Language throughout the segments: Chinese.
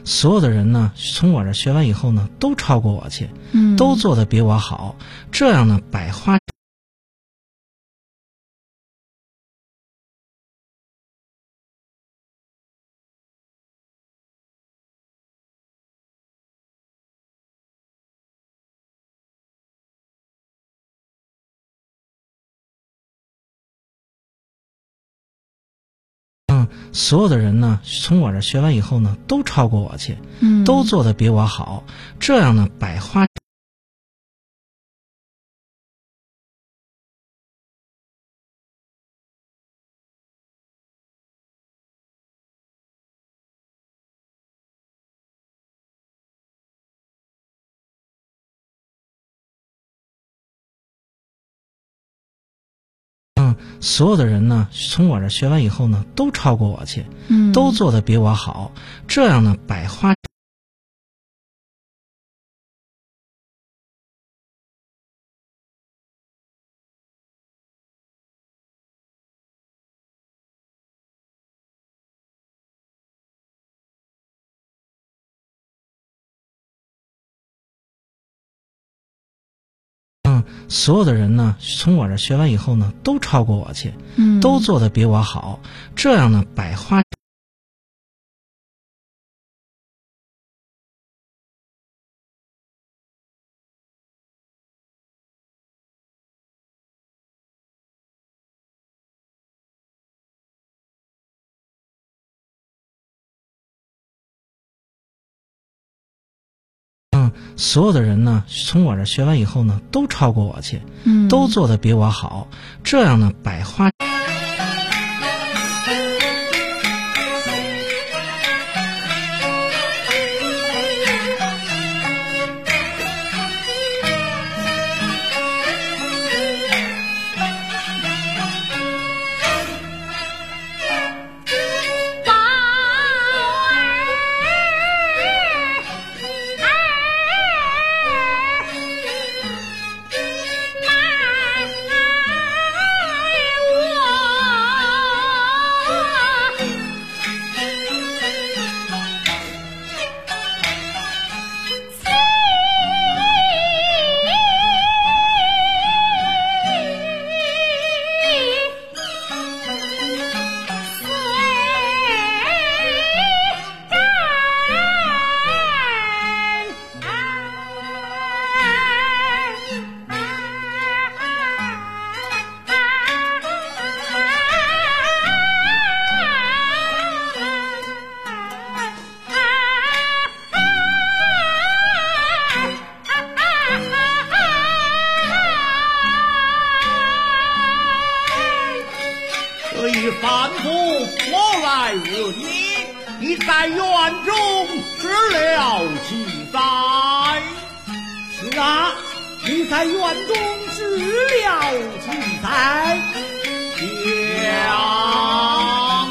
所有的人呢，从我这学完以后呢，都超过我去，都做得比我好，这样呢，百花。所有的人呢，从我这学完以后呢，都超过我去，都做得比我好，这样呢，百花。所有的人呢，从我这学完以后呢，都超过我去，都做得比我好，这样呢，百花。所有的人呢，从我这学完以后呢，都超过我去，都做得比我好，这样呢，百花。所有的人呢，从我这学完以后呢，都超过我去，都做得比我好，这样呢，百花。 范夫，我来问你在院中知了几载？ 是啊，你在院中知了几载？ 讲。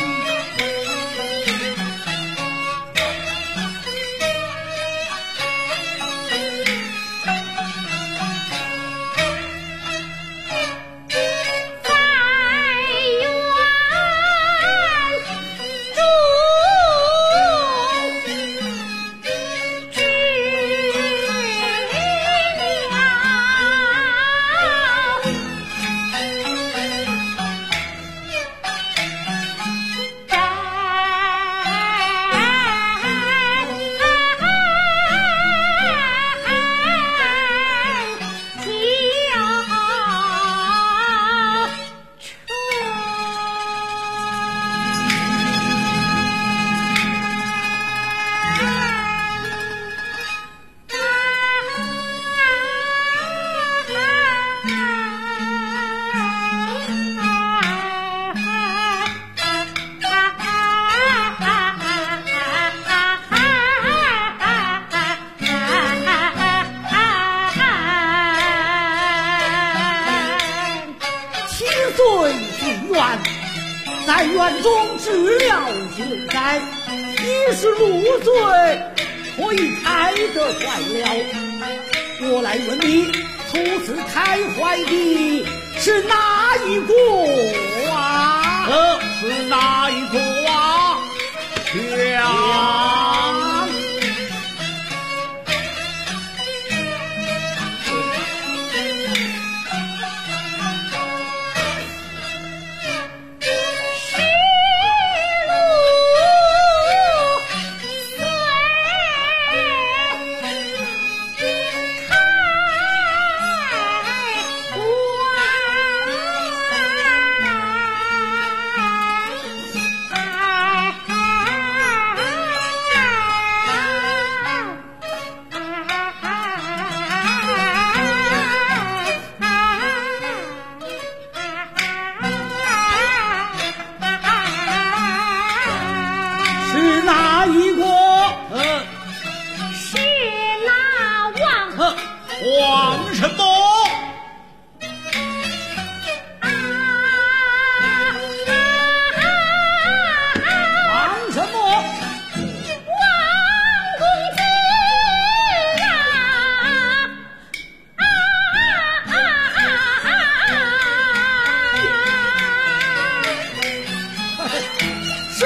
在院中治了几载，已是入罪，可以开得坏了。我来问你，初次开怀的是哪一个啊？ 是哪一个啊？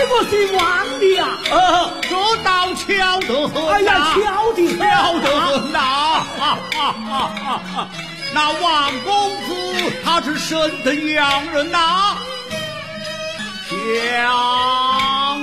我是忘的呀！ 这道巧得很呐！ 哎呀，巧的很呐！那王公子他是甚的洋人呐？想。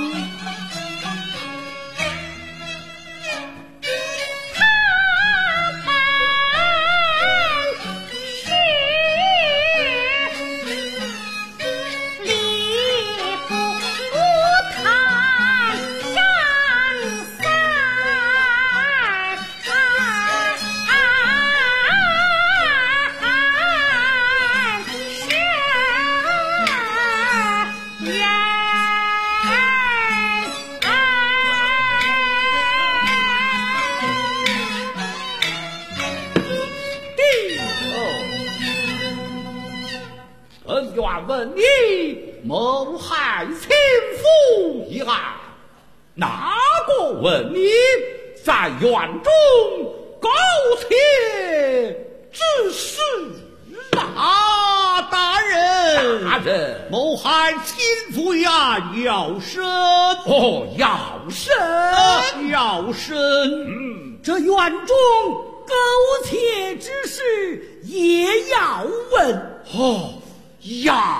问你谋害亲夫一案，哪个问你在院中苟且之事啊？大人， 大人， 谋害亲夫一案要审要审。 这院中苟且之事也要问要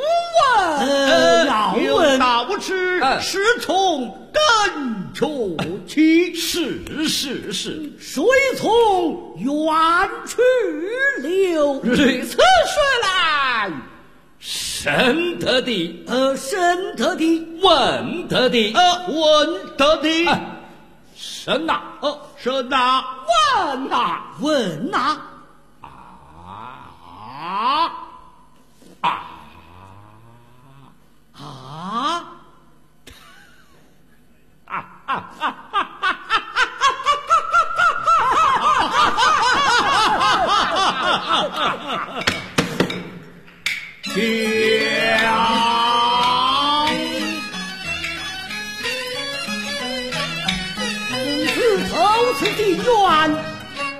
问道之是从根出起， 是， 水从源去流， 如此说来，深得的， 深得的， 稳得的， 稳得的， 深呐， 深呐， 稳呐，稳呐，公子头次的冤。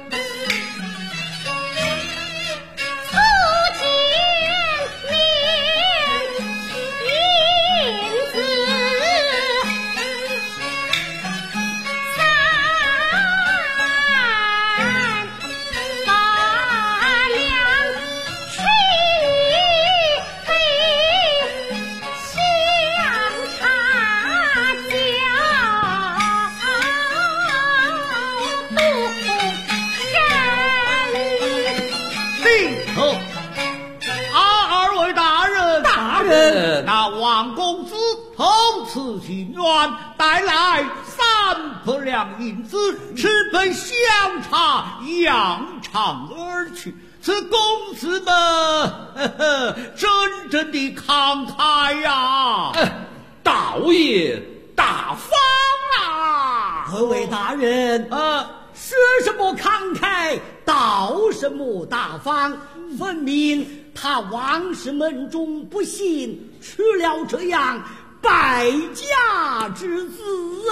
那王公子头次进院，带来3百两银子，吃杯香茶，扬长而去。此公子们真正的慷慨呀！ 道爷大方啊！ 各位大人，说什么慷慨，道什么大方，分明他王氏门中不幸娶了这样败家之子。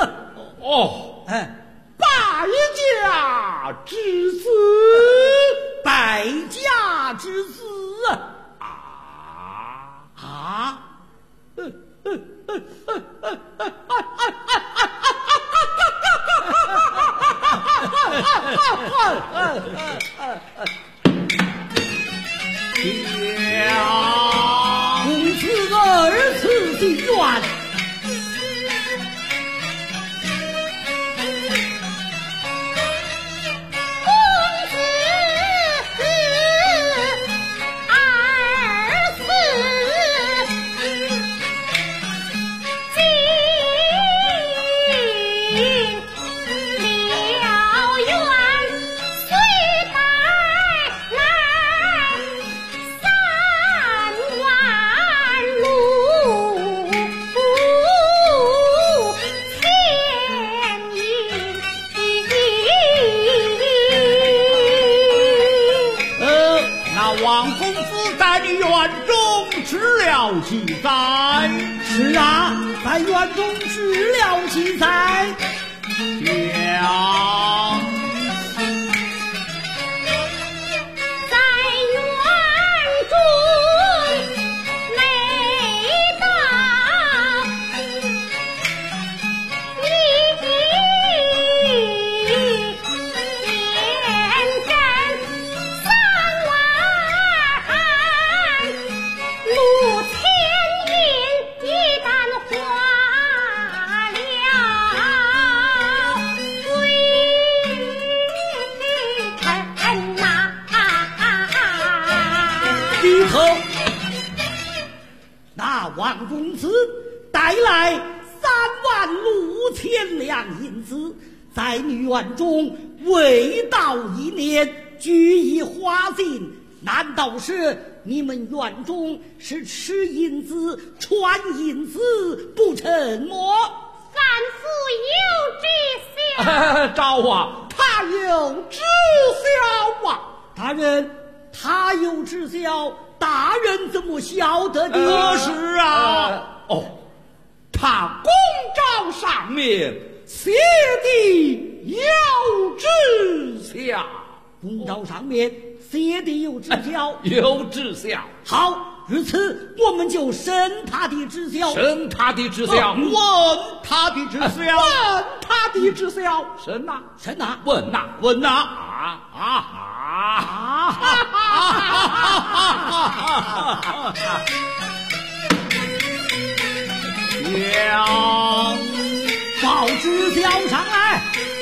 败家之子， 败家之子公子2次进院， 王公子在你院中吃了几载？ 是啊，在院中吃了几载。 在院中没到把王公子带来36000两银子，在女院中未到1年，俱已花尽。难道是你们院中是吃银子穿银子不成么？ 三夫有知晓。 赵啊，他有知晓啊。 大人，他有知晓，大人怎么晓得的？ 是啊，他公章上面写的有知晓， 公章上面写的有知晓， 有知晓。 好，如此我们就审他的知晓， 审他的知晓，问他的知晓，问他的知晓，审呐， 审呐， 问呐，问呐， 将报知晓上来。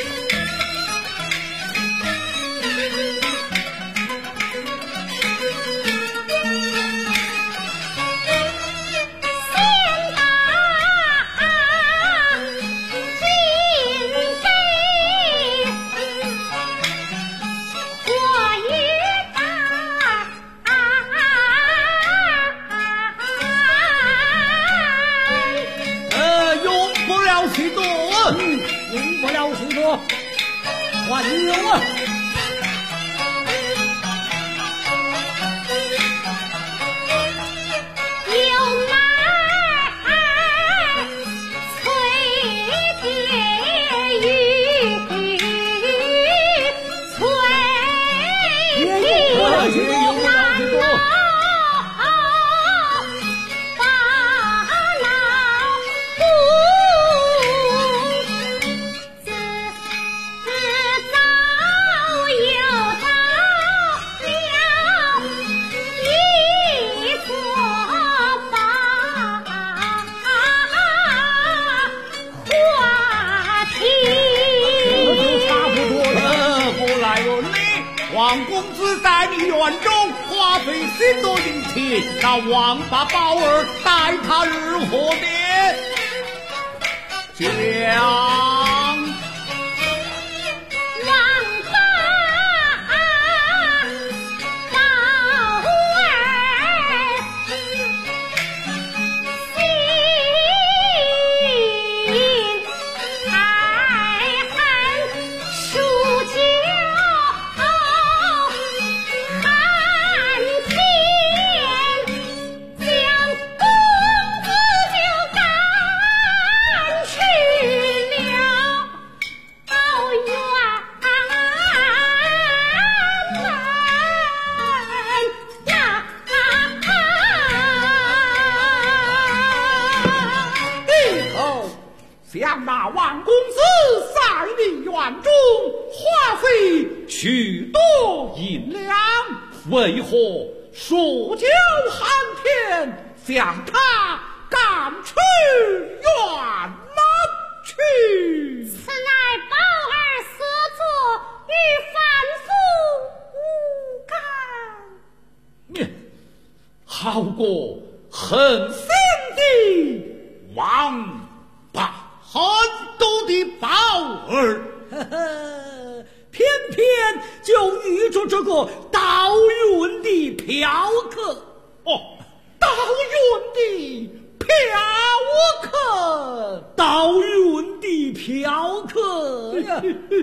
用不了许多，还有啊！ 有乃翠蝶玉，翠蝶王公子在你院中花费许多银钱，那王把宝儿待他如何呢？将将那王公子在你院中花费许多银两，为何数脚寒天将他赶出院门去？ 此乃宝儿所作，与凡夫无干。 好过狠心的王八。很多的宝儿， 偏偏就遇着这个盗运的嫖客。 盗运的嫖客， 盗运的嫖客呀！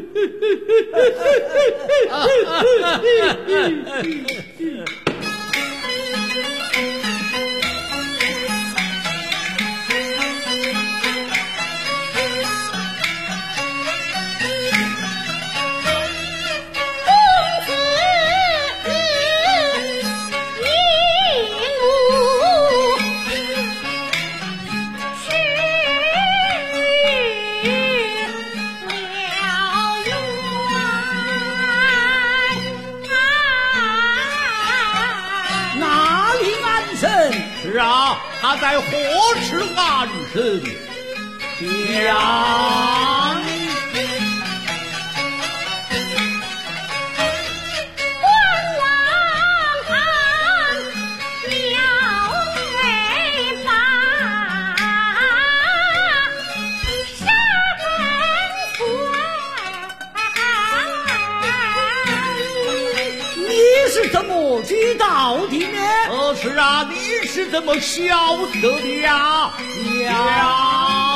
是啊，他在火池安身，将关王安了尾巴。 到底呢？ 是啊，你是怎么晓得的呀？娘。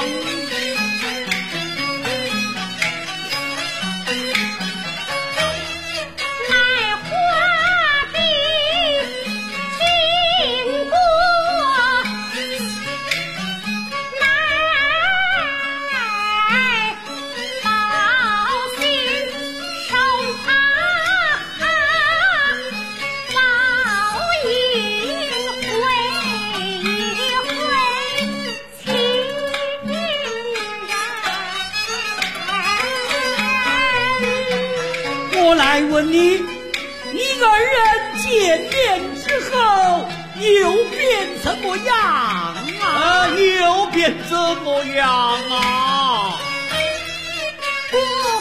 我来问你，你二人见面之后又变怎么样啊？ 又变怎么样啊？ 我